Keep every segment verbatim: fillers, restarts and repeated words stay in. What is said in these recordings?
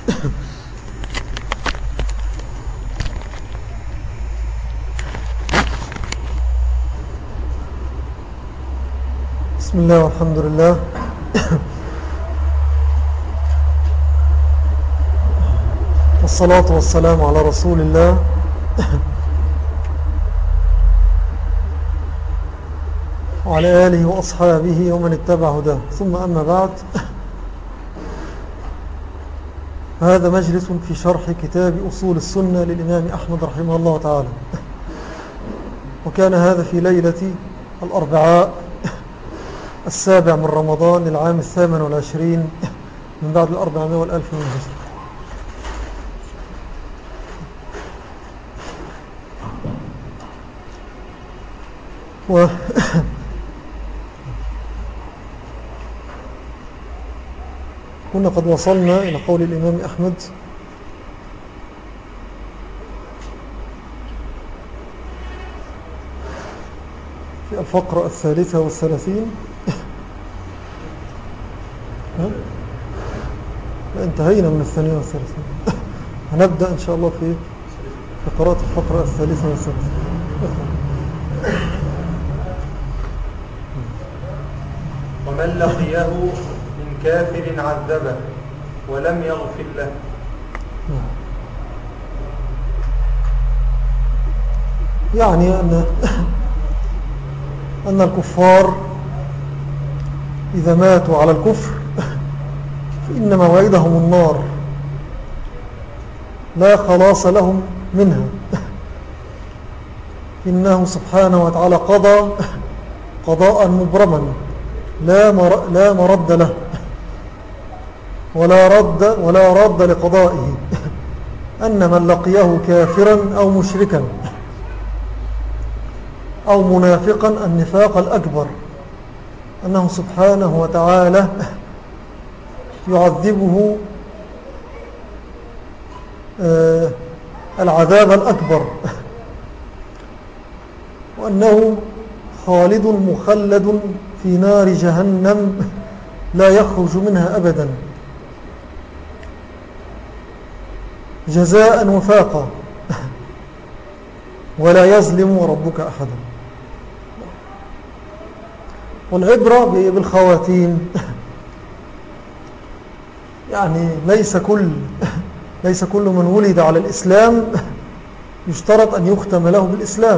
بسم الله والحمد لله. والصلاة والسلام على رسول الله وعلى آله وأصحابه ومن اتبع هداه، ثم أما بعد، هذا مجلس في شرح كتاب أصول السنة للإمام أحمد رحمه الله تعالى. وكان هذا في ليلة الأربعاء السابع من رمضان للعام الثامن والعشرين من بعد الأربعمائة والألف من الهجرة. و كنا قد وصلنا إلى قول الإمام أحمد في الفقرة الثالثة والثلاثين. انتهينا من الثانية والثلاثين. هنبدأ إن شاء الله في قراءة الفقرة الثالثة والثلاثين. ومن لقيه من كافر عذبه ولم يغفر له. يعني أن أن الكفار إذا ماتوا على الكفر فإن موعدهم النار لا خلاص لهم منها. إنه سبحانه وتعالى قضى قضاء مبرما لا مر لا مرد له ولا رد ولا رد لقضائه، أن من لقيه كافرا أو مشركا أو منافقا النفاق الأكبر أنه سبحانه وتعالى يعذبه العذاب الأكبر، وأنه خالد مخلد في نار جهنم لا يخرج منها أبدا جزاء وفاقا ولا يظلم ربك أحدا. والعبرة بالخواتيم، يعني ليس كل ليس كل من ولد على الإسلام يشترط أن يختم له بالإسلام.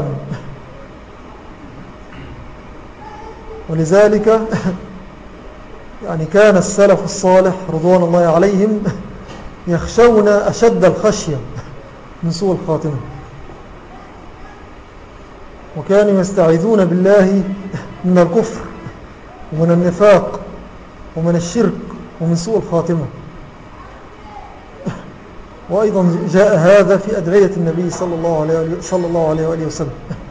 ولذلك يعني كان السلف الصالح رضوان الله عليهم يخشون أشد الخشية من سوء الخاتمة، وكانوا يستعيذون بالله من الكفر ومن النفاق ومن الشرك ومن سوء الخاتمة. وأيضا جاء هذا في أدعية النبي صلى الله عليه صلى الله عليه وآله وسلم.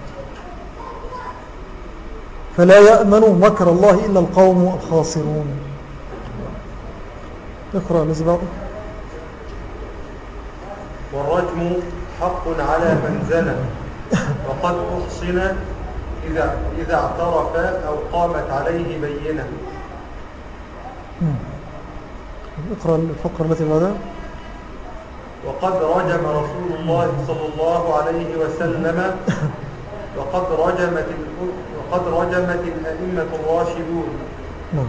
فلا يأمن مكر الله إلا القوم الخاسرون. اقرأ الذي بعده. والرجم حق على من زنى وقد أحصن إذا, إذا اعترف أو قامت عليه بينة. اقرأ الفقرة التي بعدها. وقد رجم رسول الله صلى الله عليه وسلم وقد رجمت وقد رجمت الأئمة الراشدون. نعم.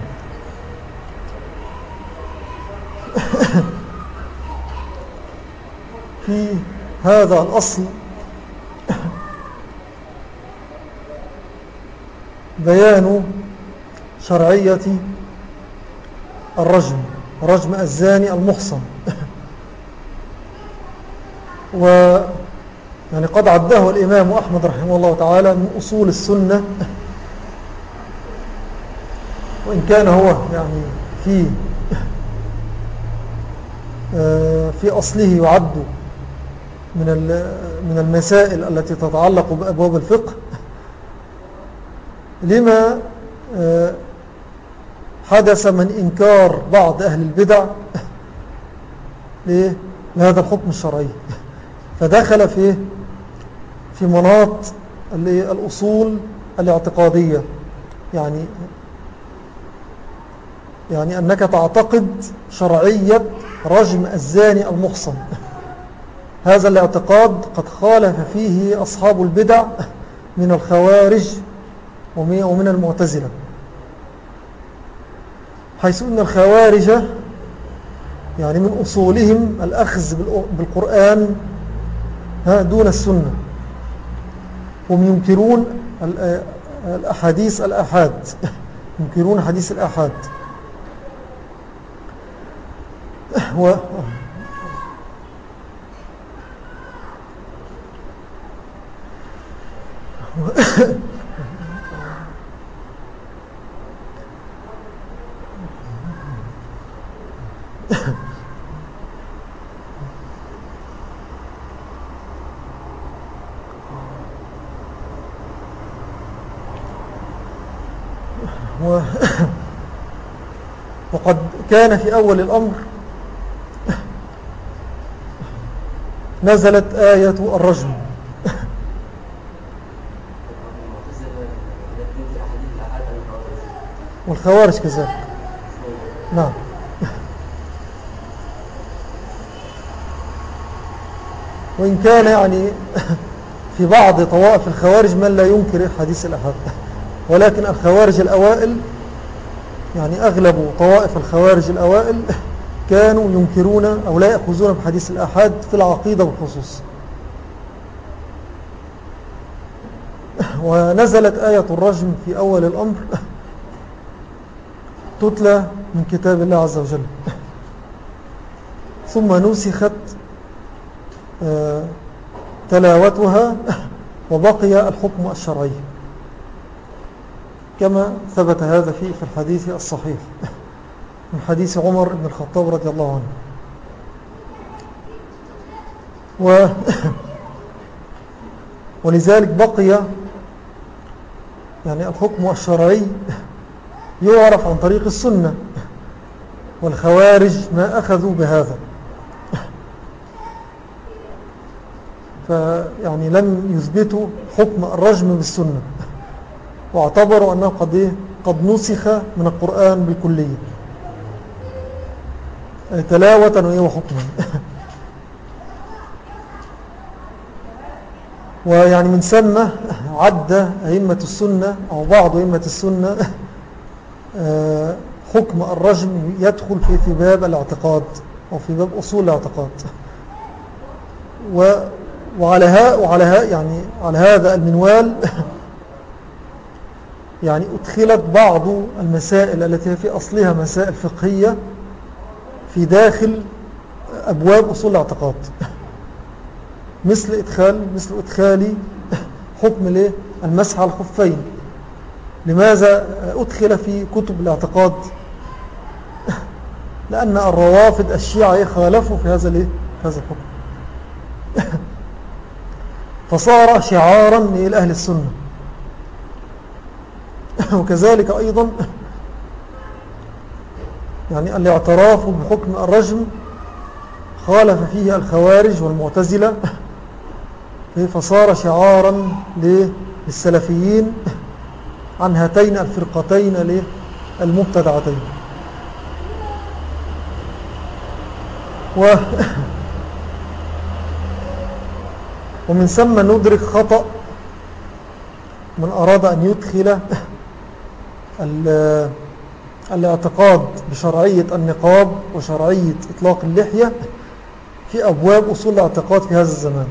في هذا الأصل بيان شرعية الرجم، رجم الزاني المحصن. و يعني قد عده الإمام أحمد رحمه الله تعالى من أصول السنة، وإن كان هو يعني في في أصله يعد من من المسائل التي تتعلق بأبواب الفقه، لما حدث من إنكار بعض أهل البدع لهذا الحكم الشرعي، فدخل في في مناط الأصول الاعتقادية، يعني يعني أنك تعتقد شرعية رجم الزاني المحصن. هذا الاعتقاد قد خالف فيه أصحاب البدع من الخوارج ومن المعتزلة، حيث أن الخوارج يعني من أصولهم الأخذ بالقرآن دون السنة، هم ينكرون الأحاديث الآحاد، ينكرون حديث الآحاد. و وقد كان في أول الأمر نزلت آية الرجم. والخوارج كذلك. نعم. وإن كان يعني في بعض طوائف الخوارج من لا ينكر حديث الأحاد، ولكن الخوارج الأوائل يعني أغلب طوائف الخوارج الأوائل كانوا ينكرون أو لا يأخذون بحديث الأحاد في العقيدة بالخصوص. ونزلت آية الرجم في أول الأمر تتلى من كتاب الله عز وجل، ثم نسخت تلاوتها وبقي الحكم الشرعي كما ثبت هذا في في الحديث الصحيح من حديث عمر بن الخطاب رضي الله عنه. و ولذلك بقي يعني الحكم الشرعي يعرف عن طريق السنة، والخوارج ما أخذوا بهذا، فيعني لم يثبتوا حكم الرجم بالسنة، واعتبروا أنه قد, قد نسخ من القرآن بالكلية تلاوة وحكما. ويعني من ثم عد أئمة السنة أو بعض أئمة السنة حكم الرجم يدخل في باب الاعتقاد أو في باب أصول الاعتقاد. وعلى ها وعلى ها يعني على هذا المنوال يعني أدخلت بعض المسائل التي في أصلها مسائل فقهية في داخل أبواب أصول الاعتقاد، مثل إدخال مثل إدخال حكم المسح على الخفين. لماذا أدخل في كتب الاعتقاد؟ لأن الروافض الشيعة خالفوا في هذا في هذا الحكم، فصار شعارا لأهل السنة. وكذلك أيضا يعني الاعتراف بحكم الرجم خالف فيه الخوارج والمعتزلة، فصار شعارا للسلفيين عن هاتين الفرقتين المبتدعتين. و ومن ثم ندرك خطأ من أراد أن يدخل الاعتقاد بشرعية النقاب وشرعية إطلاق اللحية في أبواب أصول الاعتقاد في هذا الزمان،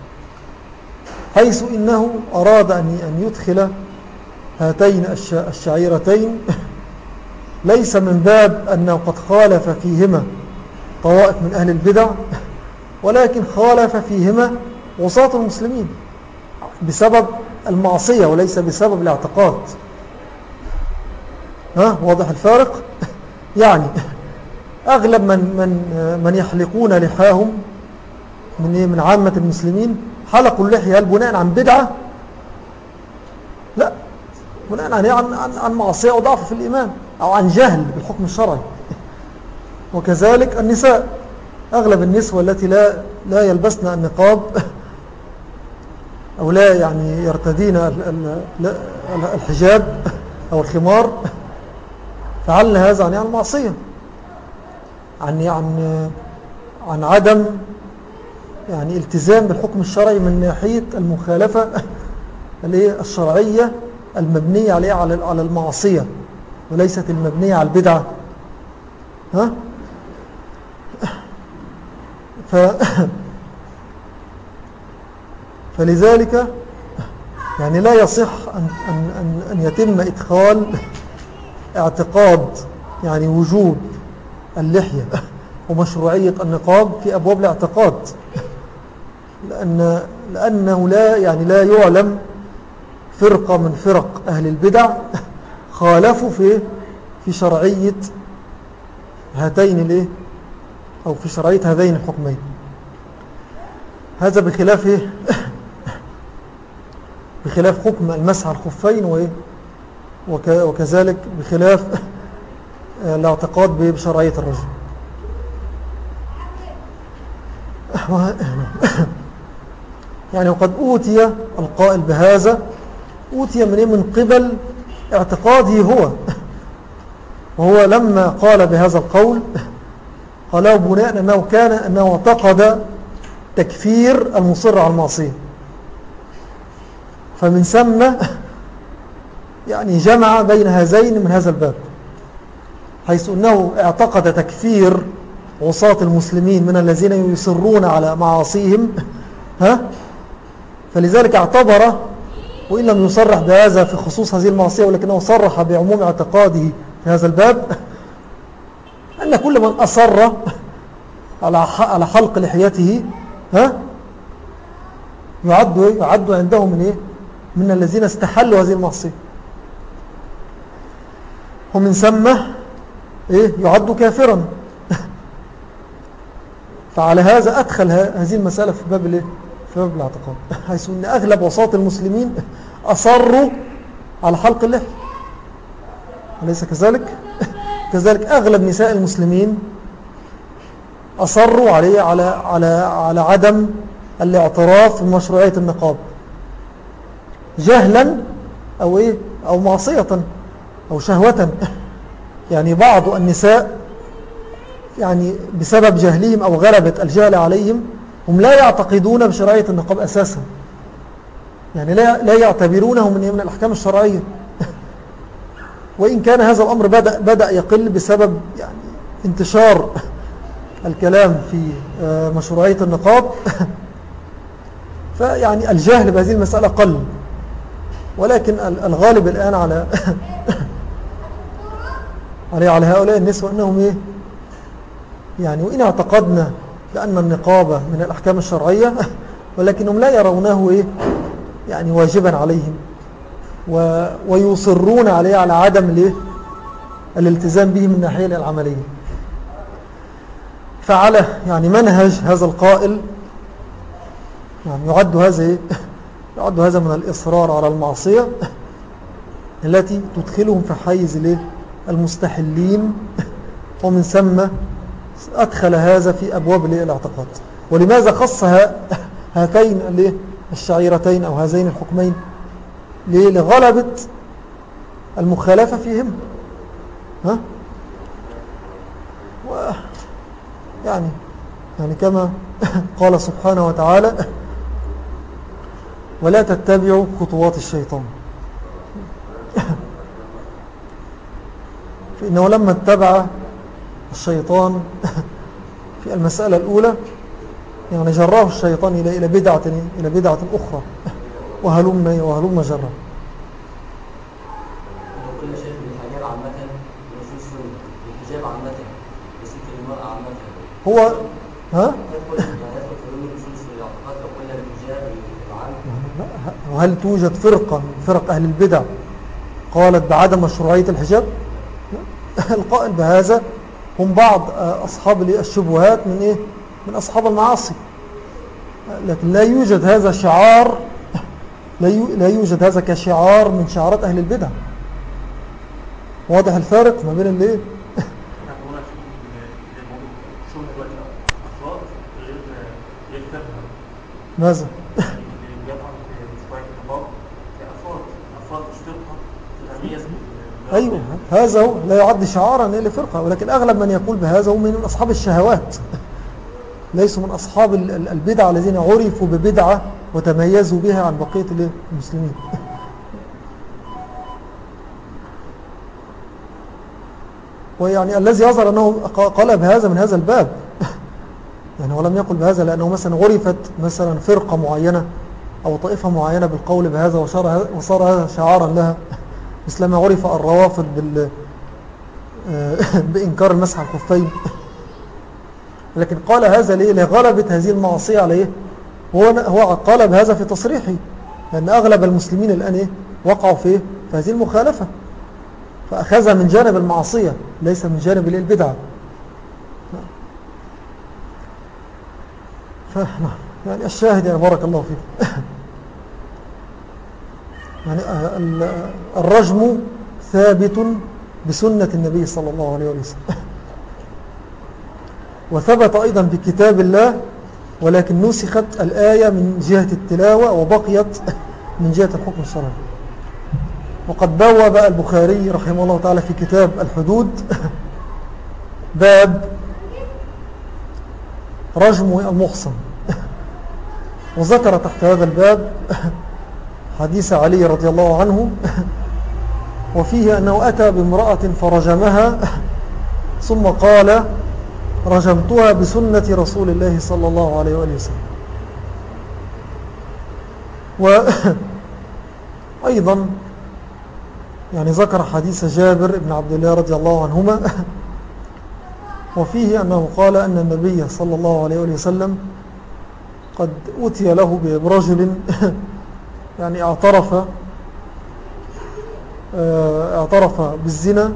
حيث إنه أراد أن يدخل هاتين الشعيرتين ليس من باب أنه قد خالف فيهما طوائف من أهل البدع، ولكن خالف فيهما وساط المسلمين بسبب المعصية وليس بسبب الاعتقاد. ها واضح الفارق؟ يعني أغلب من, من, من يحلقون لحاهم من, من عامة المسلمين حلقوا اللحية هل بناء عن بدعة؟ لا، بناء عن, عن, عن, عن معصية وضعف في الإيمان أو عن جهل بالحكم الشرعي. وكذلك النساء، أغلب النسوة التي لا, لا يلبسن النقاب أو لا يعني يرتدين الحجاب أو الخمار فعلنا هذا عن المعصية، عن عن عن عدم يعني التزام بالحكم الشرعي من ناحية المخالفة الشرعية المبنية عليه على المعصية وليست المبنية على البدعة. ها ف فلذلك يعني لا يصح أن, أن, أن يتم إدخال اعتقاد يعني وجود اللحية ومشروعية النقاب في أبواب الاعتقاد، لأن لأنه لا يعني لا يعلم فرقة من فرق أهل البدع خالفوا في في شرعية هاتين الايه أو في شرعية هذين الحكمين. هذا بخلاف بخلاف حكم المسح على الخفين وكذلك بخلاف الاعتقاد بشرعية الرجل. يعني وقد أوتي القائل بهذا أوتي من من قبل اعتقاده هو، وهو لما قال بهذا القول قاله بناء أنه كان أنه اعتقد تكفير المصر على المعصية، فمن ثم يعني جمع بين هذين من هذا الباب، حيث أنه اعتقد تكفير عصاة المسلمين من الذين يصرون على معاصيهم، ها فلذلك اعتبر وإن لم يصرح بهذا في خصوص هذه المعصية ولكنه صرح بعموم اعتقاده في هذا الباب أن كل من أصر على حلق لحيته ها يعد يعد عندهم من إيه من الذين استحلوا هذه المعصية، ومن ثم إيه يعد كافرا. فعلى هذا أدخل هذه المسألة في باب الإيه في باب الاعتقاد، حيث أن أغلب عصاة المسلمين أصروا على حلق اللحية، أليس كذلك؟ كذلك أغلب نساء المسلمين أصروا عليه على على على عدم الاعتراف بمشروعية النقاب جهلا أو إيه أو معصية أو شهوة. يعني بعض النساء يعني بسبب جهلهم أو غلبة الجهل عليهم هم لا يعتقدون بشرعية النقاب أساسا، يعني لا, لا يعتبرونه من, من الأحكام الشرعية، وإن كان هذا الأمر بدأ, بدأ يقل بسبب يعني انتشار الكلام في مشروعية النقاب فيعني الجهل بهذه المسألة قل، ولكن الغالب الآن على على على هؤلاء النسوة أنهم إيه يعني وإن اعتقدنا بأن النقابة من الأحكام الشرعية ولكنهم لا يرونه إيه يعني واجبا عليهم و ويصرون عليه على عدم الإيه الالتزام به من الناحية العملية. فعلى يعني منهج هذا القائل يعني يعد هذا إيه يعد هذا من الإصرار على المعصية التي تدخلهم في حيز الإيه المستحلين، ومن ثم أدخل هذا في أبواب الاعتقاد. ولماذا خص هاتين الشعيرتين أو هذين الحكمين؟ لغلبة المخالفة فيهم، ها و يعني يعني كما قال سبحانه وتعالى ولا تتبعوا خطوات الشيطان، فإنه لما اتبع الشيطان في المسألة الأولى يعني جراه الشيطان إلى إلى بدعة إلى بدعة أخرى وهلم وهلم جرا. كل شيء من الحجاب عامة ونصوص الحجاب عامة وست المرأة عامة هو ها وهل توجد فرقة من فرق أهل البدع قالت بعدم مشروعية الحجاب؟ القائل بهذا هم بعض أصحاب الشبهات من إيه؟ من أصحاب المعاصي، لكن لا يوجد هذا شعار لا يوجد هذا كشعار من شعارات أهل البدع. واضح الفارق ما بين اللي ماذا؟ أيوه هذا هو لا يعد شعارا لفرقة، ولكن أغلب من يقول بهذا هم من أصحاب الشهوات، ليسوا من أصحاب البدع الذين عرفوا ببدعة وتميزوا بها عن بقية المسلمين. ويعني الذي يظهر أنه قال بهذا من هذا الباب يعني ولم يقل بهذا لأنه مثلا عرفت مثلا فرقة معينة أو طائفة معينة بالقول بهذا وصار هذا شعارا لها، مثل ما عرف الروافض بال بإنكار المسح على الخفين. لكن قال هذا ليه؟ لغلبة هذه المعصية عليه. هو هو قال بهذا في تصريحه، لأن أغلب المسلمين الآن إيه؟ وقعوا فيه في هذه المخالفة، فأخذها من جانب المعصية ليس من جانب البدعة. يعني الشاهد يعني بارك الله فيك يعني الرجم ثابت بسنة النبي صلى الله عليه وسلم، وثبت أيضا بكتاب الله، ولكن نسخت الآية من جهة التلاوة وبقيت من جهة الحكم الشرعي. وقد بوب البخاري رحمه الله تعالى في كتاب الحدود باب رجم المحصن، وذكر تحت هذا الباب حديث علي رضي الله عنه، وفيه أنه أتى بامرأة فرجمها ثم قال رجمتها بسنة رسول الله صلى الله عليه وآله وسلم. وأيضا يعني ذكر حديث جابر بن عبد الله رضي الله عنهما، وفيه أنه قال أن النبي صلى الله عليه وآله وسلم قد أتي له برجل يعني اعترف اعترف بالزنا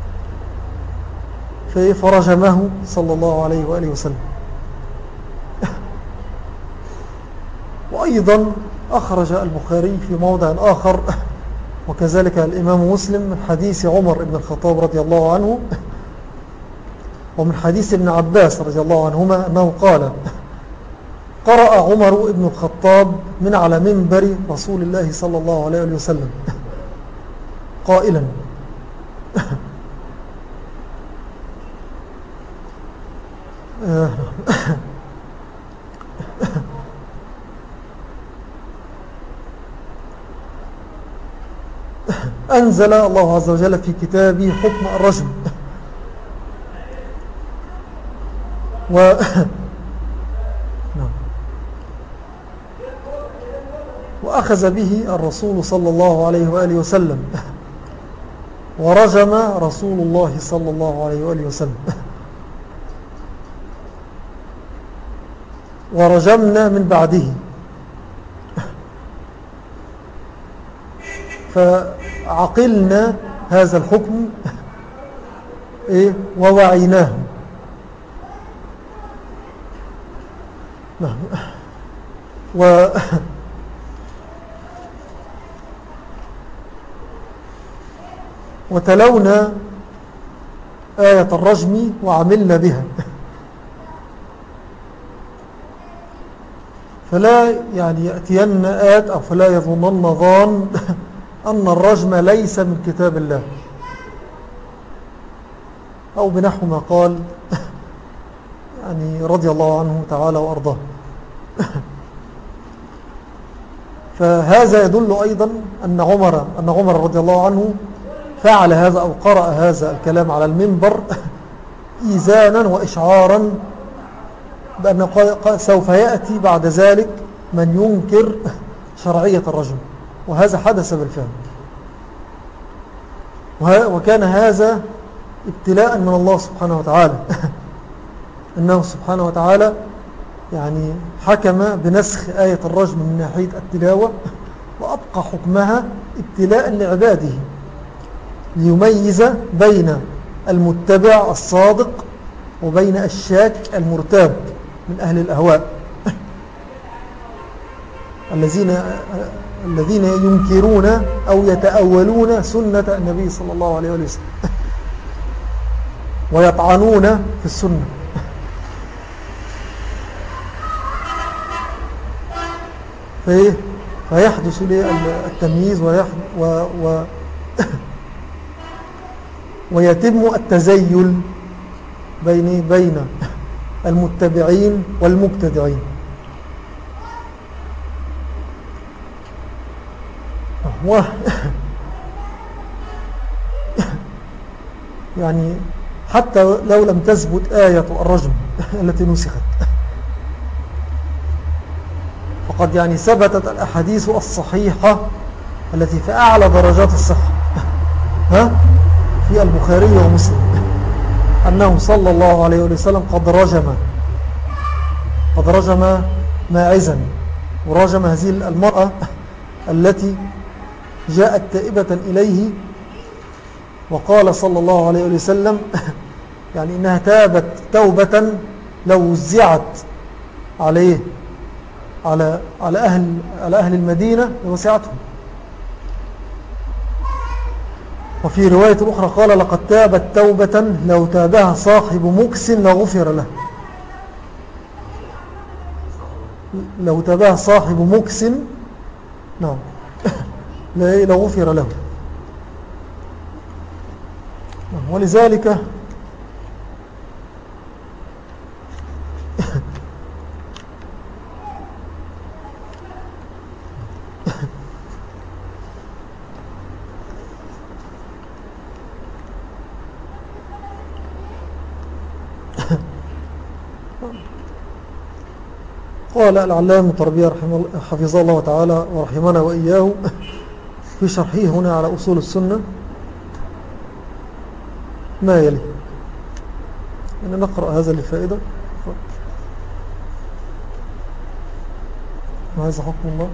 فرجمه صلى الله عليه وآله وسلم. وأيضا أخرج البخاري في موضع آخر وكذلك الإمام مسلم من حديث عمر بن الخطاب رضي الله عنه ومن حديث ابن عباس رضي الله عنهما أنه قال قرأ عمر بن الخطاب من على منبر رسول الله صلى الله عليه وسلم قائلا أنزل الله عز وجل في كتابه حكم الرجم، و وأخذ به الرسول صلى الله عليه وآله وسلم، ورجم رسول الله صلى الله عليه وآله وسلم، ورجمنا من بعده، فعقلنا هذا الحكم إيه ووعيناه. و وتلونا آية الرجم وعملنا بها، فلا يعني يأتين آت أو فلا يظنن ظان أن الرجم ليس من كتاب الله، أو بنحو ما قال يعني رضي الله عنه تعالى وأرضاه. فهذا يدل أيضا أن عمر, أن عمر رضي الله عنه فعل هذا أو قرأ هذا الكلام على المنبر إيذانا وإشعارا بأن سوف يأتي بعد ذلك من ينكر شرعية الرجم، وهذا حدث بالفعل. وكان هذا ابتلاء من الله سبحانه وتعالى أنه سبحانه وتعالى يعني حكم بنسخ آية الرجم من ناحية التلاوة، وأبقى حكمها ابتلاء لعباده ليميز بين المتبع الصادق وبين الشاك المرتاب من أهل الأهواء الذين الذين ينكرون أو يتأولون سنة النبي صلى الله عليه وسلم ويطعنون في السنة. فيحدث لي التمييز و ويتم التزيل بين بين المتبعين والمبتدعين. و يعني حتى لو لم تثبت آية الرجم التي نسخت، فقد يعني ثبتت الأحاديث الصحيحة التي في أعلى درجات الصحة ها في البخاري ومسلم أنه صلى الله عليه وسلم قد رجم قد رجم ماعزا، ورجم هذه المرأة التي جاءت تائبة إليه، وقال صلى الله عليه وسلم يعني إنها تابت توبة لو وزعت عليه على على أهل على أهل المدينة لوسعتهم. وفي رواية أخرى قال لقد تابت توبة لو تابها صاحب مكس لغفر له، لو تابها صاحب مكس نعم لغفر له. ولذلك قال العلامة الطربي حفظه الله تعالى ورحمنا وإياه في شرحه هنا على أصول السنة ما يلي، أن نقرأ هذا للفائدة. وهذا حكم الله،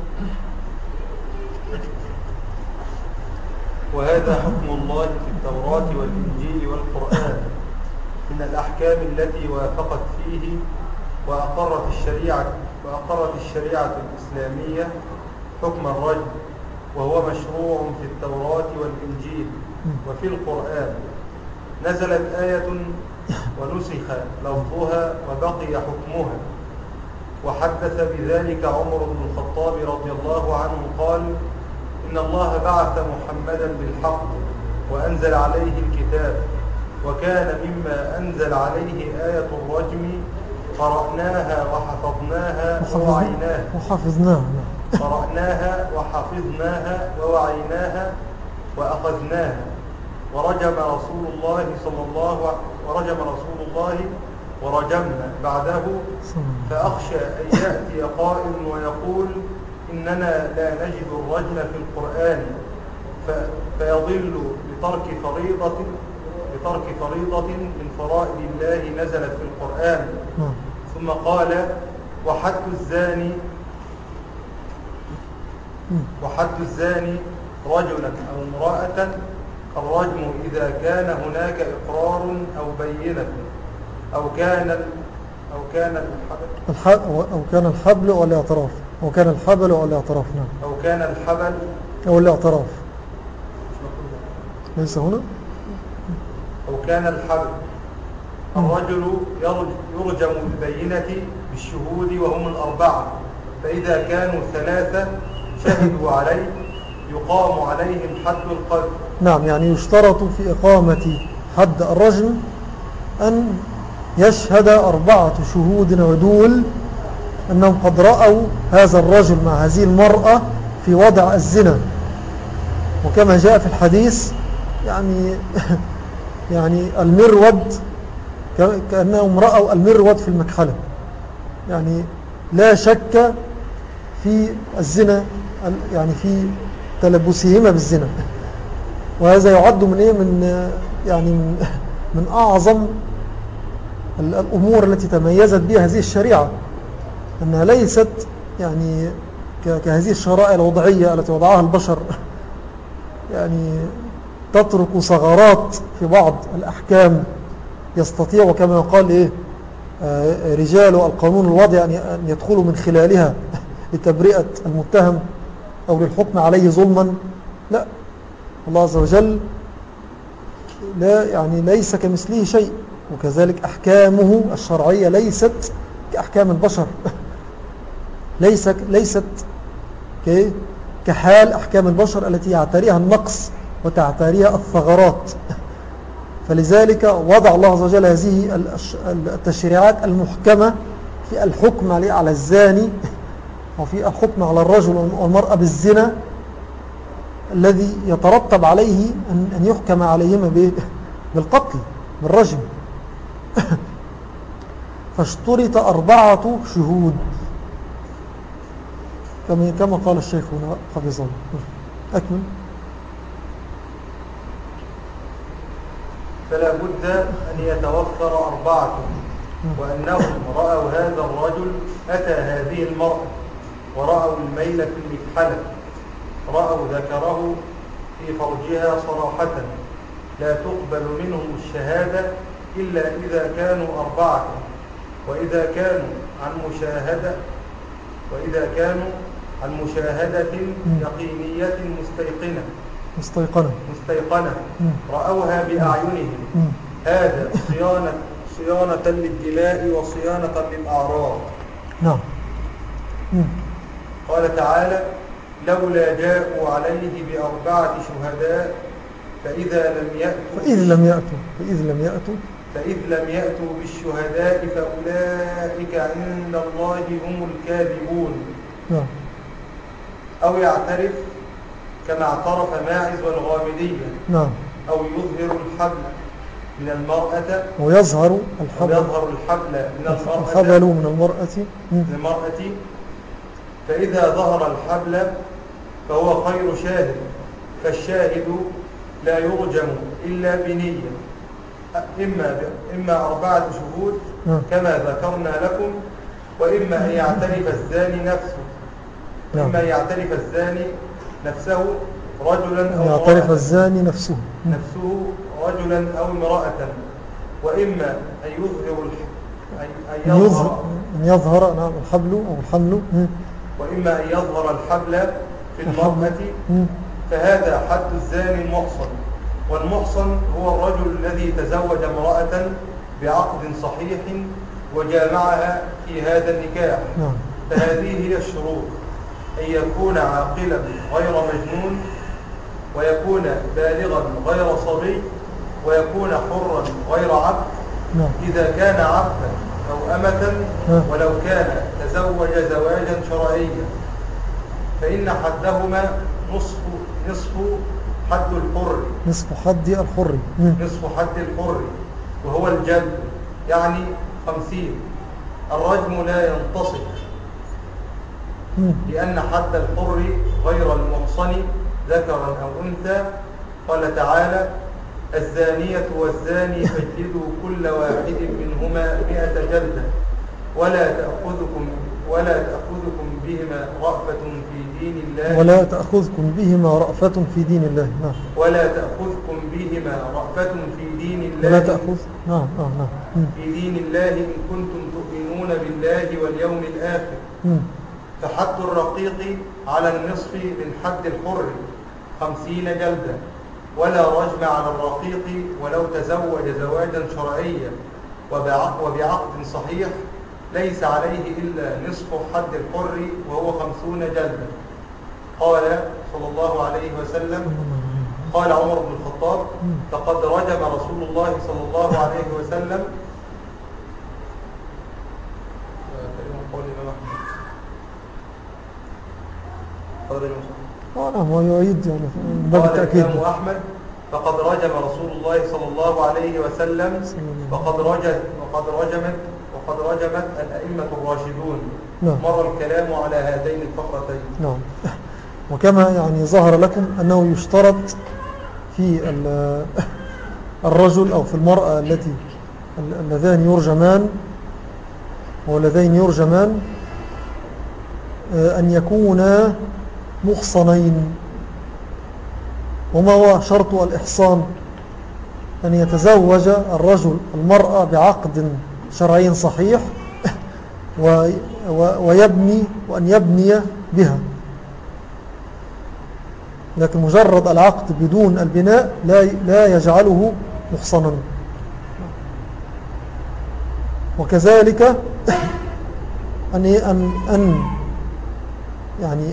وهذا حكم الله في التوراة والإنجيل والقرآن من الأحكام التي وافقت فيه وأقرت الشريعة وأقرت الشريعة الإسلامية حكم الرجم، وهو مشروع في التوراة والإنجيل وفي القرآن. نزلت آية ونسخ لفظها وبقي حكمها. وحدث بذلك عمر بن الخطاب رضي الله عنه قال: إن الله بعث محمدا بالحق وأنزل عليه الكتاب، وكان مما أنزل عليه آية الرجم، قرأناها وحفظناها ووعيناها وحفظناها قرأناها وحفظناها ووعيناها وأخذناها. ورجم رسول الله صلى الله ورجم رسول الله ورجمنا بعده. فأخشى أن يأتي قائل ويقول: إننا لا نجد الرجم في القرآن، فيضل بترك فريضة بترك فريضة من فرائض الله نزلت في القرآن. ثم قال: وحد الزاني وحد الزاني رجلا أو امرأة الرجم إذا كان هناك إقرار أو بينة أو كان أو كان الحبل أو كان الحبل أو الاعتراف أو كان الحبل أو الاعتراف نعم أو كان الحبل أو الاعتراف ليس هنا أو كان الحبل. الرجل يرجم بالبينة بالشهود وهم الأربعة، فإذا كانوا ثلاثة شهدوا عليه يقام عليهم حد القذف. نعم، يعني يشترط في إقامة حد الرجم أن يشهد أربعة شهود عدول أنهم قد رأوا هذا الرجل مع هذه المرأة في وضع الزنا، وكما جاء في الحديث يعني يعني المرود كأنهم رأوا المرود في المكحلة، يعني لا شك في الزنا، يعني في تلبسهما بالزنا. وهذا يعد من إيه من يعني من, من أعظم الأمور التي تميزت بها هذه الشريعة، أنها ليست يعني كهذه الشرائع الوضعية التي وضعها البشر، يعني تترك ثغرات في بعض الأحكام يستطيع، وكما يقال إيه آه رجال القانون الوضعي أن يدخلوا من خلالها لتبرئة المتهم أو للحكم عليه ظلما. لا، الله عز وجل لا يعني ليس كمثله شيء، وكذلك أحكامه الشرعية ليست كأحكام البشر، ليست ليست كحال أحكام البشر التي يعتريها النقص وتعتريها الثغرات. فلذلك وضع الله عز وجل هذه التشريعات المحكمة في الحكم على الزاني وفي الحكم على الرجل والمرأة بالزنا الذي يترتب عليه أن يحكم عليهما بالقتل بالرجم. فاشترط أربعة شهود كما قال الشيخ هنا حفظه الله. أكمل. فلا بد أن يتوفر أربعة، وأنهم رأوا هذا الرجل أتى هذه المرأة ورأوا الميل في المكحلة، رأوا ذكره في فرجها صراحة، لا تقبل منهم الشهادة إلا إذا كانوا أربعة، وإذا كانوا عن مشاهدة وإذا كانوا عن مشاهدة يقينية مستيقنة مستيقنة مستيقنة رأوها بأعينهم، هذا صيانة صيانة للدماء وصيانة للأعراض. نعم. قال تعالى: لولا جاءوا عليه بأربعة شهداء فإذا لم يأتوا فإذ لم يأتوا فإذ لم يأتوا فإذ لم يأتوا بالشهداء فأولئك عند الله هم الكاذبون. نعم. أو يعترف كما اعترف ماعز والغامدية. نعم. أو يظهر الحبل من المرأة ويظهر الحبل ويظهر الحبل من المرأة الحبل من المرأة من المرأة فإذا ظهر الحبل فهو خير شاهد، فالشاهد لا يرجم إلا بنية، إما, إما أربعة شهود كما ذكرنا لكم، وإما أن يعترف الزاني نفسه إما أن يعترف الزاني نفسه رجلا أو يعترف امرأة الزاني نفسه نفسه رجلا أو امرأة، وإما أن يظهر أن يظهر أن يظهر نعم الحبل أو الحمل، وإما أن يظهر الحبل في المرأة، فهذا حد الزاني المحصن. والمحصن هو الرجل الذي تزوج امرأة بعقد صحيح وجامعها في هذا النكاح. فهذه هي الشروط: أن يكون عاقلا غير مجنون، ويكون بالغا غير صبي، ويكون حرا غير عبد إذا كان عبدا أو أمة، ولو كان تزوج زواجا شرعيا، فإن حدهما نصف نصف حد الحر نصف حد الحر نصف حد الحر وهو الجلد، يعني خمسين. الرجم لا ينتصف لأن حد الحر غير المحصن ذكرا أو أنثى. قال تعالى: الزانية والزاني فاجلدوا كل واحد منهما مئة جلدة ولا تأخذكم ولا تأخذكم بهما رأفة في دين الله ولا تأخذكم بهما رأفة في دين الله. نعم. ولا تأخذكم بهما رأفة في دين الله ولا تأخذ نعم نعم نعم في دين الله إن كنتم تؤمنون بالله واليوم الآخر. فحد الرقيق على النصف من حد الحر خمسين جلدة، ولا رجم على الرقيق ولو تزوج زواجا شرعيا وبعقد صحيح، ليس عليه إلا نصف حد الحر وهو خمسون جلدة. قال صلى الله عليه وسلم قال عمر بن الخطاب: فقد رجم رسول الله صلى الله عليه وسلم اه نعم ويعيد يعني باب التأكيد. قال الإمام أحمد: فقد رجم رسول الله صلى الله عليه وسلم وقد رجت وقد رجمت وقد رجمت الأئمة الراشدون. نعم. مر الكلام على هاتين الفقرتين. نعم. وكما يعني ظهر لكم أنه يشترط في الرجل أو في المرأة التي اللذان يرجمان واللذين يرجمان أن يكونا محصنين. وما هو شرط الإحصان؟ أن يتزوج الرجل المرأة بعقد شرعي صحيح ويبني وأن يبني بها، لكن مجرد العقد بدون البناء لا لا يجعله محصنا. وكذلك أن أن أن يعني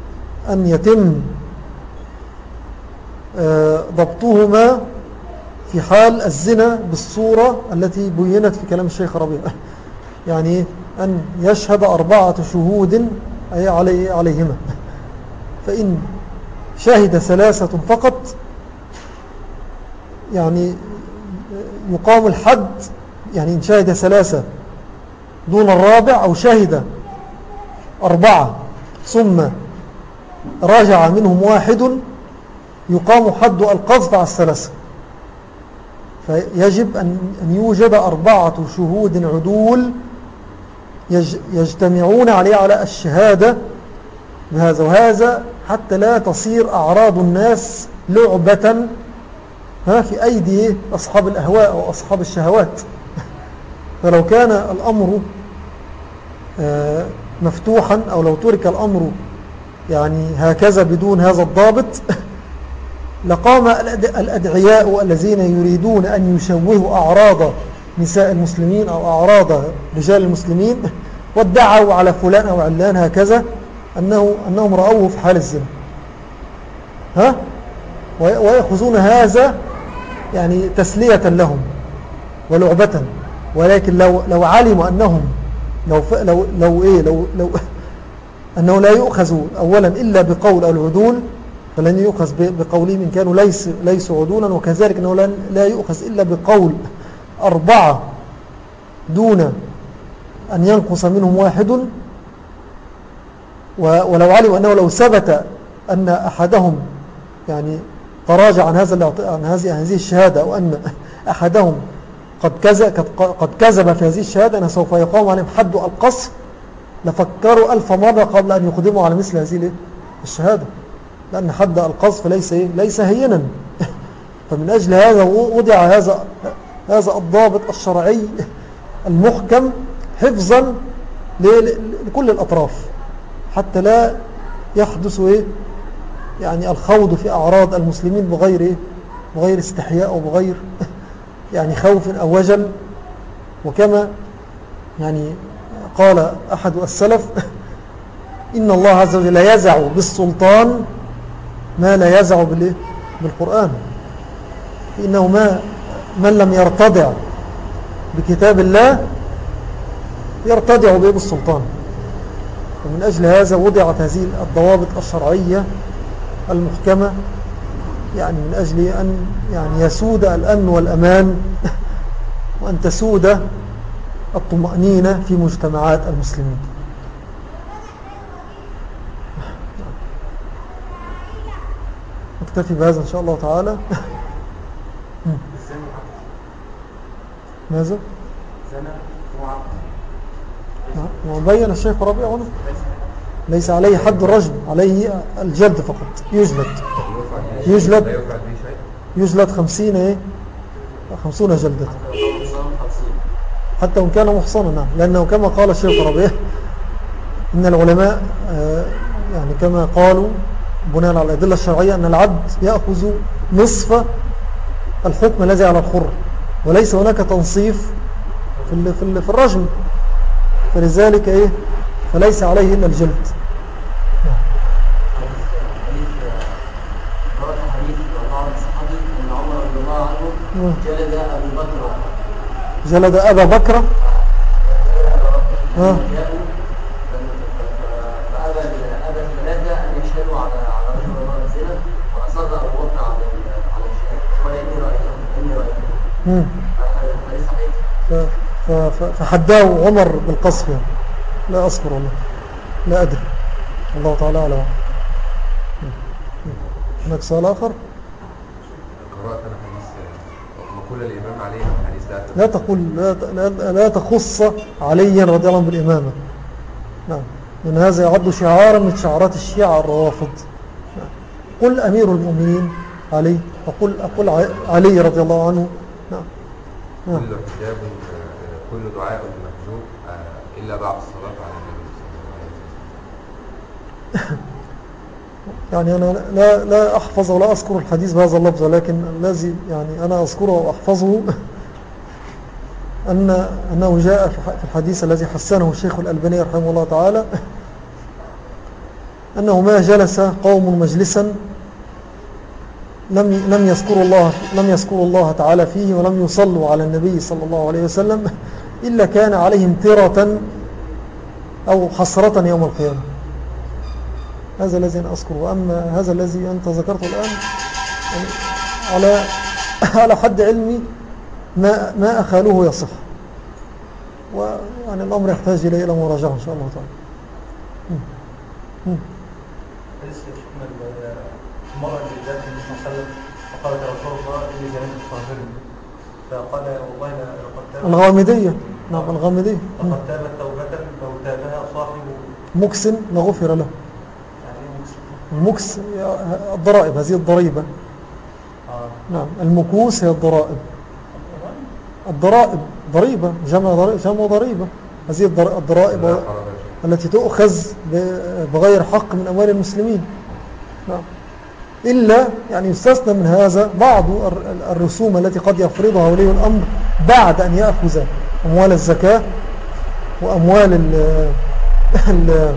أن يتم ضبطهما في حال الزنا بالصورة التي بينت في كلام الشيخ ربيع، يعني أن يشهد أربعة شهود أي علي عليهما، فإن شهد ثلاثة فقط يعني يقام الحد، يعني إن شهد ثلاثة دون الرابع أو شهد أربعة ثم راجع منهم واحد يقام حد القذف على الثلاثة. فيجب أن يوجد أربعة شهود عدول يجتمعون عليه على الشهادة بهذا وهذا، حتى لا تصير أعراض الناس لعبة ها في أيدي أصحاب الأهواء وأصحاب الشهوات. فلو كان الأمر مفتوحا أو لو ترك الأمر يعني هكذا بدون هذا الضابط لقام الأدعياء الذين يريدون أن يشوهوا أعراض نساء المسلمين أو أعراض رجال المسلمين وادعوا على فلان أو علان هكذا أنه أنهم رأوه في حال الزنا، ها ويأخذون هذا يعني تسلية لهم ولعبة. ولكن لو لو علموا أنهم لو لو لو إيه لو لو أنه لا يؤخذ أولا إلا بقول العدول، فلن يؤخذ بقولهم إن كانوا ليس ليسوا عدولا، وكذلك أنه لا يؤخذ إلا بقول أربعة دون أن ينقص منهم واحد. ولو علموا أنه لو ثبت أن أحدهم يعني تراجع عن هذا عن هذه هذه الشهادة، أو أن أحدهم قد كذب قد كذب في هذه الشهادة أنه سوف يقام عليهم حد القذف، لفكروا ألف مرة قبل أن يقدموا على مثل هذه الشهادة، لأن حد القذف ليس ليس هينا. فمن أجل هذا وضع هذا هذا الضابط الشرعي المحكم حفظا لكل الأطراف، حتى لا يحدث إيه يعني الخوض في أعراض المسلمين بغير إيه بغير استحياء أو بغير يعني خوف أو وجل. وكما يعني قال أحد السلف: إن الله عز وجل يزع بالسلطان ما لا يزع بالقرآن، إنه ما من لم يرتدع بكتاب الله يرتدع به بالسلطان. ومن أجل هذا وضعت هذه الضوابط الشرعية المحكمة، يعني من أجل أن يعني يسود الأمن والأمان وأن تسود الطمأنينة في مجتمعات المسلمين. نكتفي بهذا إن شاء الله تعالى. ماذا؟ وبين الشيخ ربيع هنا ليس عليه حد الرجم، عليه الجلد فقط، يجلد يجلد يجلد خمسين ايه خمسون جلدة حتى وإن كان محصنا. نعم، لأنه كما قال الشيخ ربيع إن العلماء يعني كما قالوا بناء على الأدلة الشرعية أن العبد يأخذ نصف الحكم الذي على الحر، وليس هناك تنصيف في في الرجم، فلذلك إيه فليس عليه إلا الجلد. جلد أبي بكر جلد أبا بكر ها فأبى أبى الثلاثة أن يشهدوا على على رجل الله الزنا، وأصر أبو بكر على على الشهادة، قال إني رأيته إني رأيته فحداه عمر بالقصف يعني. لا أذكر والله، لا أدري، الله تعالى أعلم. هناك سؤال آخر؟ قرأت أنا حديث مقولة الإمام علي الحديث ده لا تقول لا, لا, لا تخص عليا رضي الله عنه بالإمامة. نعم، من هذا يعد شعارا من شعارات الشيعة الروافض. نعم. قل أمير المؤمنين علي، وقل أقول علي رضي الله عنه. نعم. كل حجاب كل دعاء محجوب إلا بعد الصلاة على النبي صلى الله عليه وسلم. يعني أنا لا, لا أحفظ ولا أذكر الحديث بهذا اللفظ، لكن الذي يعني أنا أذكره وأحفظه أن أنه جاء في الحديث الذي حسنه الشيخ الألباني رحمه الله تعالى أنه ما جلس قوم مجلسا لم لم يذكروا الله لم يذكروا الله تعالى فيه ولم يصلوا على النبي صلى الله عليه وسلم إلا كان عليهم ترة أو حسرة يوم القيامة. هذا الذي أنا أذكره. أما هذا الذي أنت ذكرته الآن يعني على على حد علمي ما ما أخاله يصح، ويعني الأمر يحتاج إلى إلى مراجعة إن شاء الله تعالى. المرأة اللي جاءت النبي صلى الله عليه وسلم وقالت يا رسول الله إني زنيت فاغفرني، فقال والله لقد تابت الغامدية. نعم الغامدية. لقد تابت توبة لو تابها صاحب مكسن لغفر له. يعني مكسن. المكس الضرائب، هذه الضريبة. آه. نعم المكوس هي الضرائب. الضرائب ضريبة، جمع ضريبة, جمع ضريبة. هذه الضرائب التي تؤخذ بغير حق من أموال المسلمين. نعم. إلا يعني يستثنى من هذا بعض الرسوم التي قد يفرضها ولي الأمر بعد أن يأخذ أموال الزكاة وأموال ال ال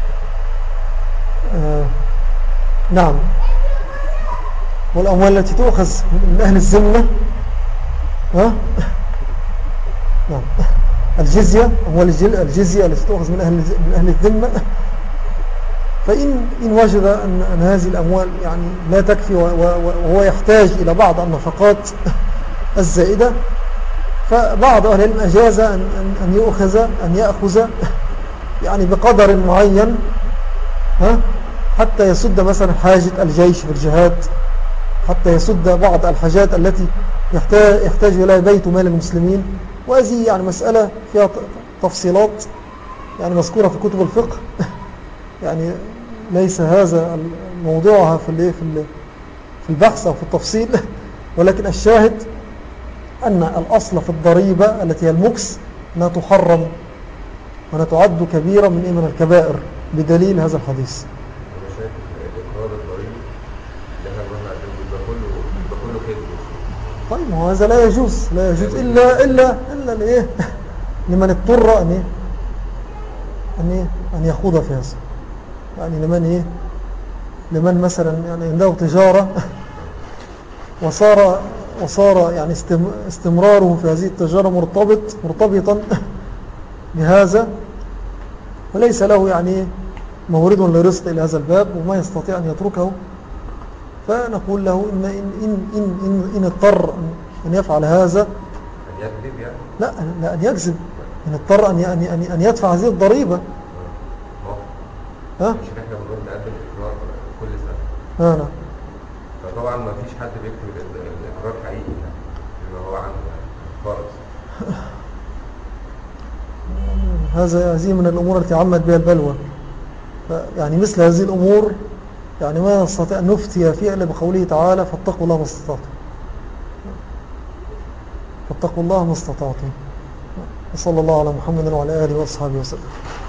نعم والأموال التي تؤخذ من أهل الذمة. ها نعم الجزية، أموال الجزية التي تؤخذ من أهل من أهل الذمة. فإن إن وجد أن, أن هذه الأموال يعني لا تكفي وهو يحتاج إلى بعض النفقات الزائدة، فبعض أهل العلم أجاز أن, أن يأخذ أن يأخذ يعني بقدر معين، ها حتى يسد مثلا حاجة الجيش في الجهاد، حتى يسد بعض الحاجات التي يحتاج, يحتاج إليها بيت مال المسلمين. وهذه يعني مسألة فيها تفصيلات يعني مذكورة في كتب الفقه، يعني ليس هذا موضوعها في في البحث أو في التفصيل، ولكن الشاهد أن الأصل في الضريبة التي هي المكس أنها تحرم وأنها تعد كبيرة من من الكبائر بدليل هذا الحديث. طيب ما هذا لا يجوز لا يجوز إلا إلا إلا لإيه لمن اضطر أن أن أن يخوض في هذا، يعني لمن إيه لمن مثلا يعني عنده تجارة وصار وصار يعني استمراره في هذه التجارة مرتبط مرتبطا بهذا، وليس له يعني مورد لرزق إلى هذا الباب وما يستطيع أن يتركه، فنقول له إن, إن, إن, إن, إن, إن اضطر أن يفعل هذا أن يكذب يعني؟ لا, لا أن يكذب، إن اضطر أن, أن, أن يدفع هذه الضريبة. ها؟ مش احنا بنقول نقدم إقرار كل سنة. ها نعم. فطبعا ما فيش حد بيكتب الإقرار حقيقي يعني بما هو عن فرض. هذا هذه من الأمور التي عمت بها البلوى، يعني مثل هذه الأمور يعني ما نستطيع أن نفتي فيها إلا بقوله تعالى فاتقوا الله ما استطعتم، فاتقوا الله ما استطعتم. وصلى الله على محمد وعلى آله وأصحابه وسلم.